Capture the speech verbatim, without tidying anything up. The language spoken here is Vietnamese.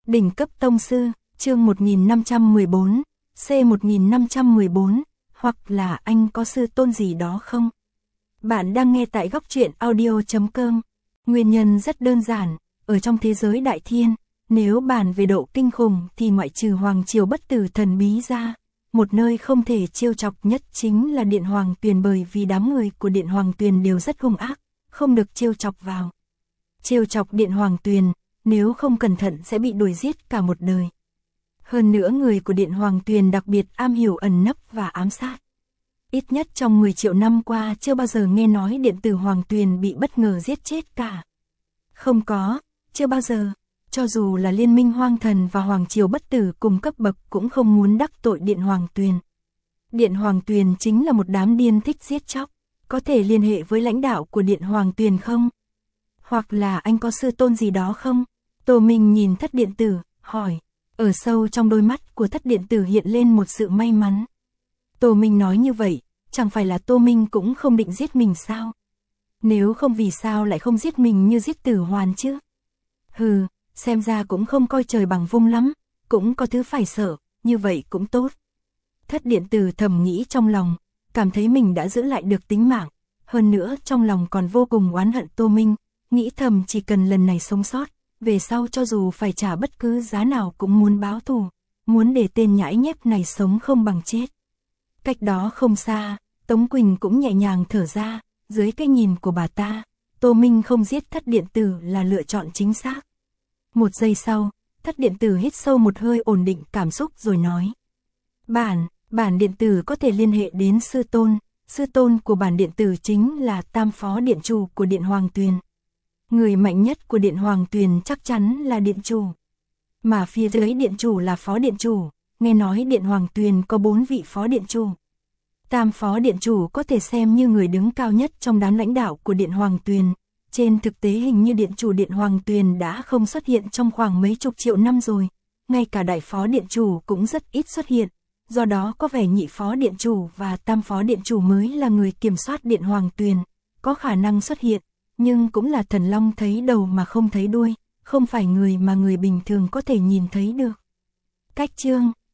Đỉnh cấp tông sư, chương một nghìn năm trăm mười bốn, C một nghìn năm trăm mười bốn, hoặc là anh có sư tôn gì đó không? Bạn đang nghe tại góc truyện audio chấm com. Nguyên nhân rất đơn giản, ở trong thế giới đại thiên, nếu bàn về độ kinh khủng thì ngoại trừ Hoàng Triều bất tử thần bí ra, một nơi không thể trêu chọc nhất chính là Điện Hoàng Tuyền, bởi vì đám người của Điện Hoàng Tuyền đều rất hung ác, không được trêu chọc vào. Trêu chọc Điện Hoàng Tuyền, nếu không cẩn thận sẽ bị đuổi giết cả một đời. Hơn nữa người của Điện Hoàng Tuyền đặc biệt am hiểu ẩn nấp và ám sát. Ít nhất trong mười triệu năm qua chưa bao giờ nghe nói điện tử Hoàng Tuyền bị bất ngờ giết chết cả. Không có, chưa bao giờ. Cho dù là Liên minh Hoang Thần và Hoàng Triều bất tử cùng cấp bậc cũng không muốn đắc tội Điện Hoàng Tuyền. Điện Hoàng Tuyền chính là một đám điên thích giết chóc. Có thể liên hệ với lãnh đạo của Điện Hoàng Tuyền không? Hoặc là anh có sư tôn gì đó không? Tô Minh nhìn Thất Điện Tử, hỏi. Ở sâu trong đôi mắt của Thất Điện Tử hiện lên một sự may mắn. Tô Minh nói như vậy, chẳng phải là Tô Minh cũng không định giết mình sao? Nếu không vì sao lại không giết mình như giết Tử Hoàn chứ? Hừ, xem ra cũng không coi trời bằng vung lắm, cũng có thứ phải sợ, như vậy cũng tốt. Thất Điện Tử thầm nghĩ trong lòng, cảm thấy mình đã giữ lại được tính mạng, hơn nữa trong lòng còn vô cùng oán hận Tô Minh, nghĩ thầm chỉ cần lần này sống sót, về sau cho dù phải trả bất cứ giá nào cũng muốn báo thù, muốn để tên nhãi nhép này sống không bằng chết. Cách đó không xa, Tống Quỳnh cũng nhẹ nhàng thở ra, dưới cái nhìn của bà ta, Tô Minh không giết Thất Điện Tử là lựa chọn chính xác. Một giây sau, Thất Điện Tử hít sâu một hơi ổn định cảm xúc rồi nói. Bản, bản điện tử có thể liên hệ đến sư tôn, sư tôn của bản điện tử chính là tam phó điện chủ của Điện Hoàng Tuyền. Người mạnh nhất của Điện Hoàng Tuyền chắc chắn là điện chủ. Mà phía dưới điện chủ là phó điện chủ, nghe nói Điện Hoàng Tuyền có bốn vị phó điện chủ. Tam phó điện chủ có thể xem như người đứng cao nhất trong đám lãnh đạo của Điện Hoàng Tuyền. Trên thực tế hình như điện chủ Điện Hoàng Tuyền đã không xuất hiện trong khoảng mấy chục triệu năm rồi. Ngay cả đại phó điện chủ cũng rất ít xuất hiện. Do đó có vẻ nhị phó điện chủ và tam phó điện chủ mới là người kiểm soát Điện Hoàng Tuyền. Có khả năng xuất hiện, nhưng cũng là thần long thấy đầu mà không thấy đuôi. Không phải người mà người bình thường có thể nhìn thấy được. Cách chương,